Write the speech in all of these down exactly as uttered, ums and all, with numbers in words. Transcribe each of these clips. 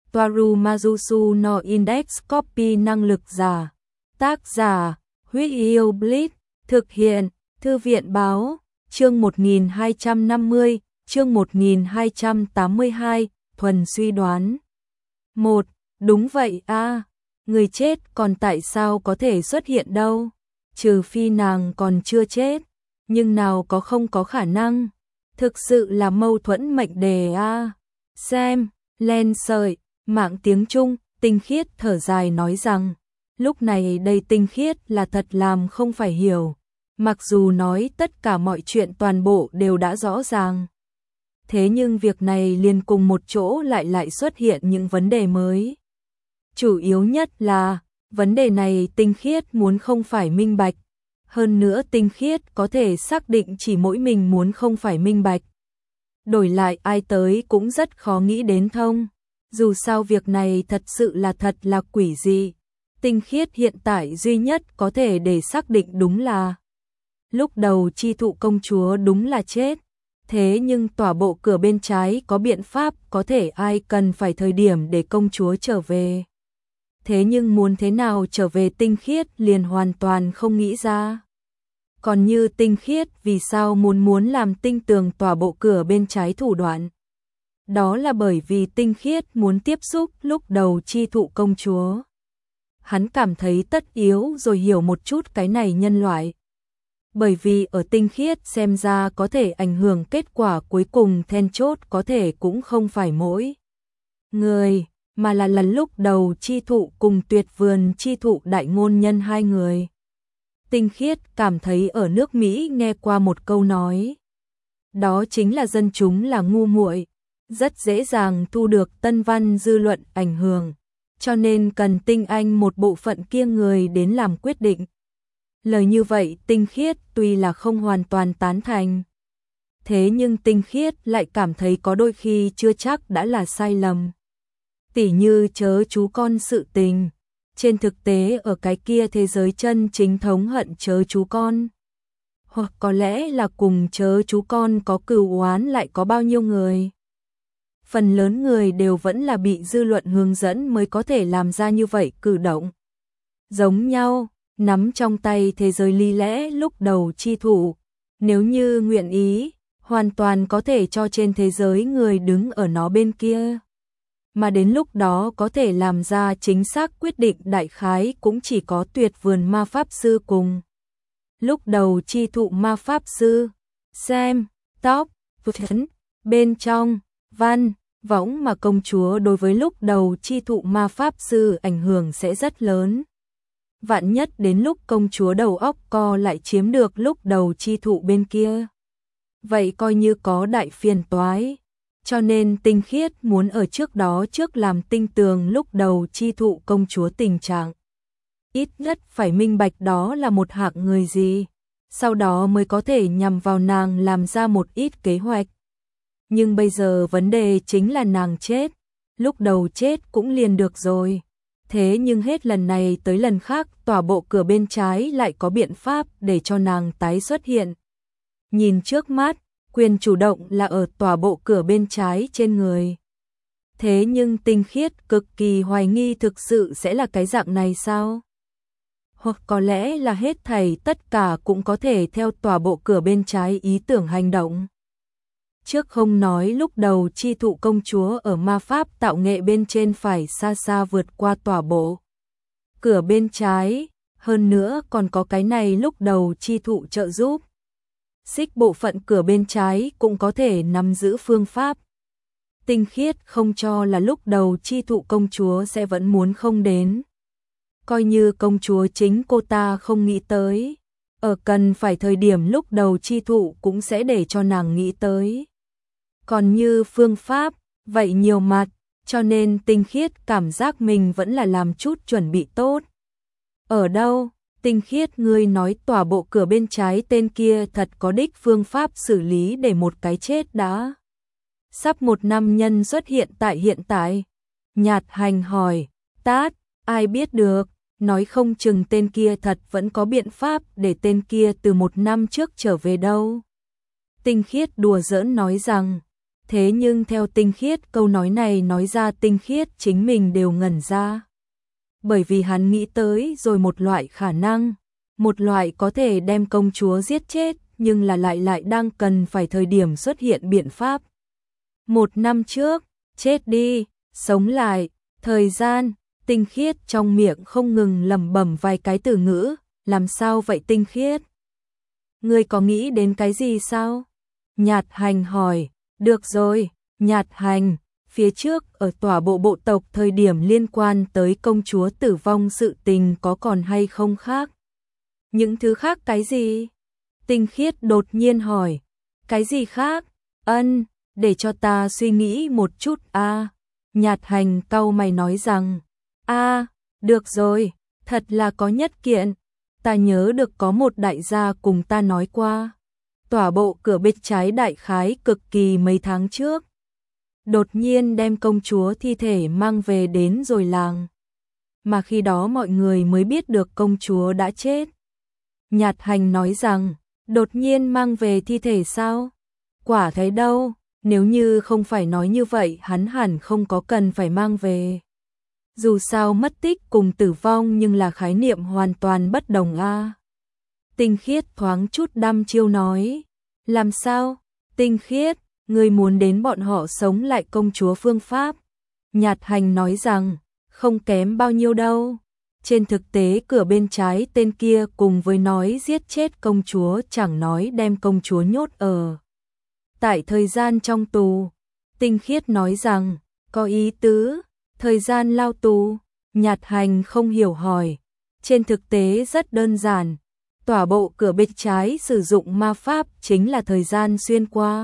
Toaru Majusu no Index Copy năng lực giả. Tác giả, Huyết Yêu Blitz, thực hiện, Thư viện báo, chương một nghìn hai trăm năm mươi, chương một nghìn hai trăm tám mươi hai, thuần suy đoán. một. Đúng vậy a, à, người chết còn tại sao có thể xuất hiện đâu? Trừ phi nàng còn chưa chết, nhưng nào có không có khả năng. Thực sự là mâu thuẫn mệnh đề a. À. Xem, len sợi, mạng tiếng Trung, Tinh Khiết thở dài nói rằng, lúc này đây Tinh Khiết là thật làm không phải hiểu, mặc dù nói tất cả mọi chuyện toàn bộ đều đã rõ ràng. Thế nhưng việc này liền cùng một chỗ lại lại xuất hiện những vấn đề mới. Chủ yếu nhất là, vấn đề này Tinh Khiết muốn không phải minh bạch. Hơn nữa Tinh Khiết có thể xác định chỉ mỗi mình muốn không phải minh bạch. Đổi lại ai tới cũng rất khó nghĩ đến thông. Dù sao việc này thật sự là thật là quỷ dị. Tinh Khiết hiện tại duy nhất có thể để xác định đúng là lúc đầu Chi Thụ công chúa đúng là chết. Thế nhưng tòa bộ cửa bên trái có biện pháp có thể ai cần phải thời điểm để công chúa trở về. Thế nhưng muốn thế nào trở về Tinh Khiết liền hoàn toàn không nghĩ ra. Còn như Tinh Khiết vì sao muốn muốn làm tinh tường tòa bộ cửa bên trái thủ đoạn. Đó là bởi vì Tinh Khiết muốn tiếp xúc lúc đầu Chi Thụ công chúa. Hắn cảm thấy tất yếu rồi hiểu một chút cái này nhân loại. Bởi vì ở Tinh Khiết xem ra có thể ảnh hưởng kết quả cuối cùng then chốt có thể cũng không phải mỗi người, mà là lần lúc đầu Chi Thụ cùng Tuyệt Vườn Chi Thụ đại ngôn nhân hai người. Tinh Khiết cảm thấy ở nước Mỹ nghe qua một câu nói. Đó chính là dân chúng là ngu muội, rất dễ dàng thu được tân văn dư luận ảnh hưởng, cho nên cần tinh anh một bộ phận kia người đến làm quyết định. Lời như vậy Tinh Khiết tuy là không hoàn toàn tán thành. Thế nhưng Tinh Khiết lại cảm thấy có đôi khi chưa chắc đã là sai lầm. Tỉ như chớ chú con sự tình. Trên thực tế ở cái kia thế giới chân chính thống hận chớ chú con. Hoặc có lẽ là cùng chớ chú con có cừu oán lại có bao nhiêu người. Phần lớn người đều vẫn là bị dư luận hướng dẫn mới có thể làm ra như vậy cử động. Giống nhau, nắm trong tay thế giới lý lẽ lúc đầu Chi Thụ. Nếu như nguyện ý, hoàn toàn có thể cho trên thế giới người đứng ở nó bên kia. Mà đến lúc đó có thể làm ra chính xác quyết định đại khái cũng chỉ có Tuyệt Vườn ma pháp sư cùng. Lúc đầu Chi Thụ ma pháp sư, xem, tóc, phấn, bên trong, văn, võng mà công chúa đối với lúc đầu Chi Thụ ma pháp sư ảnh hưởng sẽ rất lớn. Vạn nhất đến lúc công chúa đầu óc co lại chiếm được lúc đầu Chi Thụ bên kia. Vậy coi như có đại phiền toái. Cho nên Tinh Khiết muốn ở trước đó trước làm tinh tường lúc đầu Chi Thụ công chúa tình trạng. Ít nhất phải minh bạch đó là một hạng người gì. Sau đó mới có thể nhằm vào nàng làm ra một ít kế hoạch. Nhưng bây giờ vấn đề chính là nàng chết. Lúc đầu chết cũng liền được rồi. Thế nhưng hết lần này tới lần khác tòa bộ cửa bên trái lại có biện pháp để cho nàng tái xuất hiện. Nhìn trước mắt, quyền chủ động là ở tòa bộ cửa bên trái trên người. Thế nhưng Tinh Khiết cực kỳ hoài nghi thực sự sẽ là cái dạng này sao? Hoặc có lẽ là hết thảy tất cả cũng có thể theo tòa bộ cửa bên trái ý tưởng hành động. Trước không nói lúc đầu Chi Thụ công chúa ở ma pháp tạo nghệ bên trên phải xa xa vượt qua tòa bộ cửa bên trái, hơn nữa còn có cái này lúc đầu Chi Thụ trợ giúp. Xích bộ phận cửa bên trái cũng có thể nắm giữ phương pháp. Tinh Khiết không cho là lúc đầu Chi Thụ công chúa sẽ vẫn muốn không đến. Coi như công chúa chính cô ta không nghĩ tới. Ở cần phải thời điểm lúc đầu Chi Thụ cũng sẽ để cho nàng nghĩ tới. Còn như phương pháp, vậy nhiều mặt, cho nên Tinh Khiết cảm giác mình vẫn là làm chút chuẩn bị tốt. Ở đâu? Tinh Khiết ngươi nói tòa bộ cửa bên trái tên kia thật có đích phương pháp xử lý để một cái chết đã. Sắp một năm nhân xuất hiện tại hiện tại. Nhạt Hành hỏi, tát, ai biết được, nói không chừng tên kia thật vẫn có biện pháp để tên kia từ một năm trước trở về đâu. Tinh Khiết đùa giỡn nói rằng, Thế nhưng theo Tinh Khiết, câu nói này nói ra Tinh Khiết chính mình đều ngẩn ra. Bởi vì hắn nghĩ tới rồi một loại khả năng, một loại có thể đem công chúa giết chết, nhưng là lại lại đang cần phải thời điểm xuất hiện biện pháp. Một năm trước, chết đi, sống lại, thời gian, Tinh Khiết trong miệng không ngừng lẩm bẩm vài cái từ ngữ, làm sao vậy Tinh Khiết? Ngươi có nghĩ đến cái gì sao? Nhạt Hành hỏi, được rồi, Nhạt Hành, phía trước ở tòa bộ bộ tộc thời điểm liên quan tới công chúa tử vong sự tình có còn hay không khác? Những thứ khác cái gì? Tinh Khiết đột nhiên hỏi, cái gì khác? Ân, để cho ta suy nghĩ một chút a. À. Nhạt Hành cau mày nói rằng, a, à, được rồi, thật là có nhất kiện, ta nhớ được có một đại gia cùng ta nói qua. Tòa bộ cửa bên trái đại khái cực kỳ mấy tháng trước. Đột nhiên đem công chúa thi thể mang về đến rồi làng. Mà khi đó mọi người mới biết được công chúa đã chết. Nhạt Hành nói rằng, đột nhiên mang về thi thể sao? Quả thấy đâu, nếu như không phải nói như vậy hắn hẳn không có cần phải mang về. Dù sao mất tích cùng tử vong nhưng là khái niệm hoàn toàn bất đồng a. À. Tinh Khiết thoáng chút đăm chiêu nói, làm sao? Tinh Khiết, ngươi muốn đến bọn họ sống lại công chúa phương pháp. Nhạt Hành nói rằng, không kém bao nhiêu đâu. Trên thực tế cửa bên trái tên kia cùng với nói giết chết công chúa chẳng nói đem công chúa nhốt ở tại thời gian trong tù. Tinh Khiết nói rằng, có ý tứ, thời gian lao tù. Nhạt Hành không hiểu hỏi, trên thực tế rất đơn giản. Tòa bộ cửa bên trái sử dụng ma pháp chính là thời gian xuyên qua.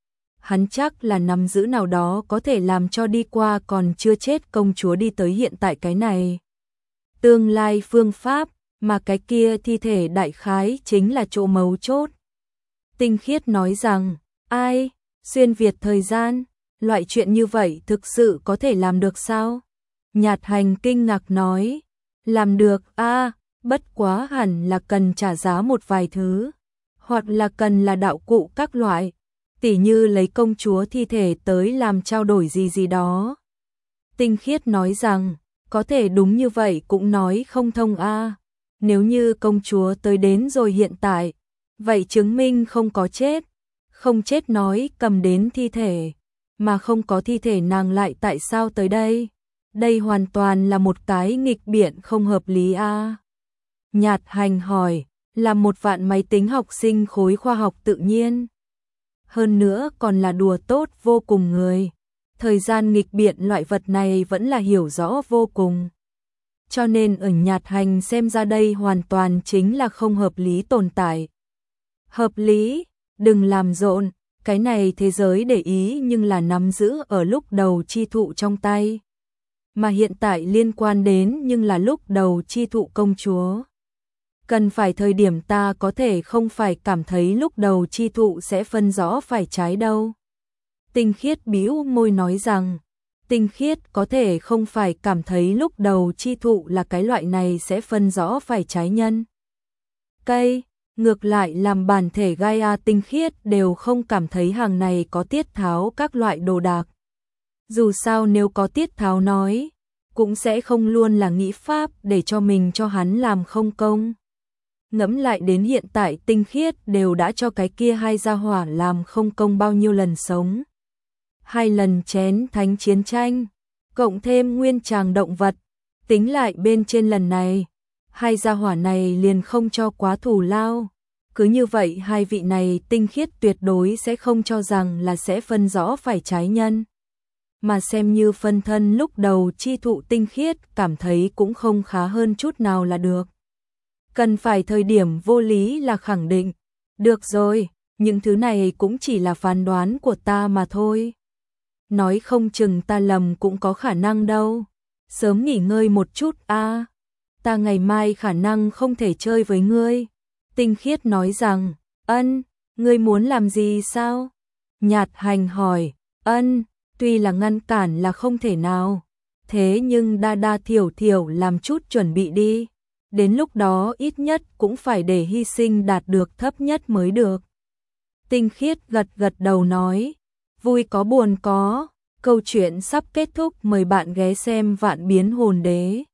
Hắn chắc là nắm giữ nào đó có thể làm cho đi qua còn chưa chết công chúa đi tới hiện tại cái này. Tương lai phương pháp, mà cái kia thi thể đại khái chính là chỗ mấu chốt. Tinh Khiết nói rằng, ai, xuyên việt thời gian, loại chuyện như vậy thực sự có thể làm được sao? Nhạt Hành kinh ngạc nói, làm được a, à, bất quá hẳn là cần trả giá một vài thứ, hoặc là cần là đạo cụ các loại, tỉ như lấy công chúa thi thể tới làm trao đổi gì gì đó. Tinh Khiết nói rằng, có thể đúng như vậy cũng nói không thông a. À. Nếu như công chúa tới đến rồi hiện tại, vậy chứng minh không có chết, không chết nói cầm đến thi thể, mà không có thi thể nàng lại tại sao tới đây? Đây hoàn toàn là một cái nghịch biện không hợp lý a. À. Nhạt Hành hỏi, là một vạn máy tính học sinh khối khoa học tự nhiên. Hơn nữa còn là đùa tốt vô cùng người. Thời gian nghịch biện loại vật này vẫn là hiểu rõ vô cùng. Cho nên ở Nhạt Hành xem ra đây hoàn toàn chính là không hợp lý tồn tại. Hợp lý, đừng làm rộn, cái này thế giới để ý nhưng là nắm giữ ở lúc đầu chi thụ trong tay. Mà hiện tại liên quan đến nhưng là lúc đầu chi thụ công chúa. Cần phải thời điểm ta có thể không phải cảm thấy lúc đầu chi thụ sẽ phân rõ phải trái đâu. Tinh Khiết bĩu môi nói rằng, Tinh Khiết có thể không phải cảm thấy lúc đầu chi thụ là cái loại này sẽ phân rõ phải trái nhân. Cây, ngược lại làm bản thể Gaia Tinh Khiết đều không cảm thấy hàng này có tiết tháo các loại đồ đạc. Dù sao nếu có tiết tháo nói, cũng sẽ không luôn là nghĩ pháp để cho mình cho hắn làm không công. Ngẫm lại đến hiện tại Tinh Khiết đều đã cho cái kia hai gia hỏa làm không công bao nhiêu lần sống. Hai lần chén thánh chiến tranh, cộng thêm nguyên tràng động vật, tính lại bên trên lần này, hai gia hỏa này liền không cho quá thù lao. Cứ như vậy hai vị này Tinh Khiết tuyệt đối sẽ không cho rằng là sẽ phân rõ phải trái nhân. Mà xem như phân thân lúc đầu chi thụ Tinh Khiết cảm thấy cũng không khá hơn chút nào là được. Cần phải thời điểm vô lý là khẳng định. Được rồi, những thứ này cũng chỉ là phán đoán của ta mà thôi. Nói không chừng ta lầm cũng có khả năng đâu. Sớm nghỉ ngơi một chút a. À, ta ngày mai khả năng không thể chơi với ngươi. Tinh Khiết nói rằng, ân, ngươi muốn làm gì sao? Nhạt Hành hỏi, ân, tuy là ngăn cản là không thể nào. Thế nhưng đa đa thiểu thiểu làm chút chuẩn bị đi. Đến lúc đó ít nhất cũng phải để hy sinh đạt được thấp nhất mới được. Tinh Khiết gật gật đầu nói, vui có buồn có, câu chuyện sắp kết thúc, mời bạn ghé xem Vạn Biến Hồn Đế.